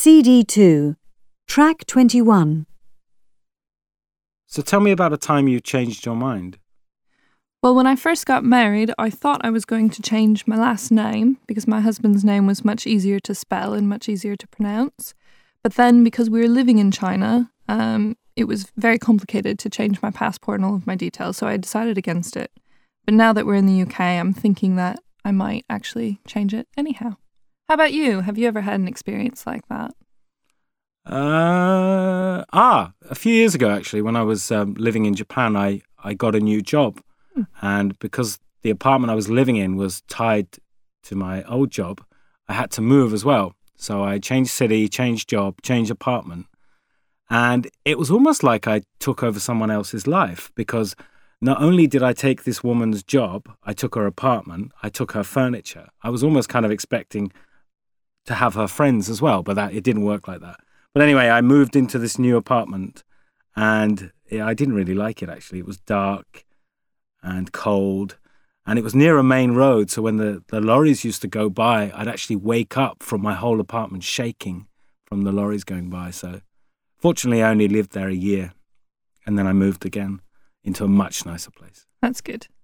CD2, Track 21. So tell me about a time you changed your mind. Well, when I first got married, I thought I was going to change my last name because my husband's name was much easier to spell and much easier to pronounce. But then because we were living in China, it was very complicated to change my passport and all of my details, so I decided against it. But now that we're in the UK, I'm thinking that I might actually change it anyhow. How about you? Have you ever had an experience like that? A few years ago, actually, when I was living in Japan, I got a new job. And because the apartment I was living in was tied to my old job, I had to move as well. So I changed city, changed job, changed apartment. And it was almost like I took over someone else's life, because not only did I take this woman's job, I took her apartment, I took her furniture. I was almost kind of expecting to have her friends as well, but it didn't work like that. But anyway, I moved into this new apartment and I didn't really like it, actually. It was dark and cold, and it was near a main road. So when the lorries used to go by, I'd actually wake up from my whole apartment shaking from the lorries going by. So fortunately, I only lived there a year, and then I moved again into a much nicer place. That's good.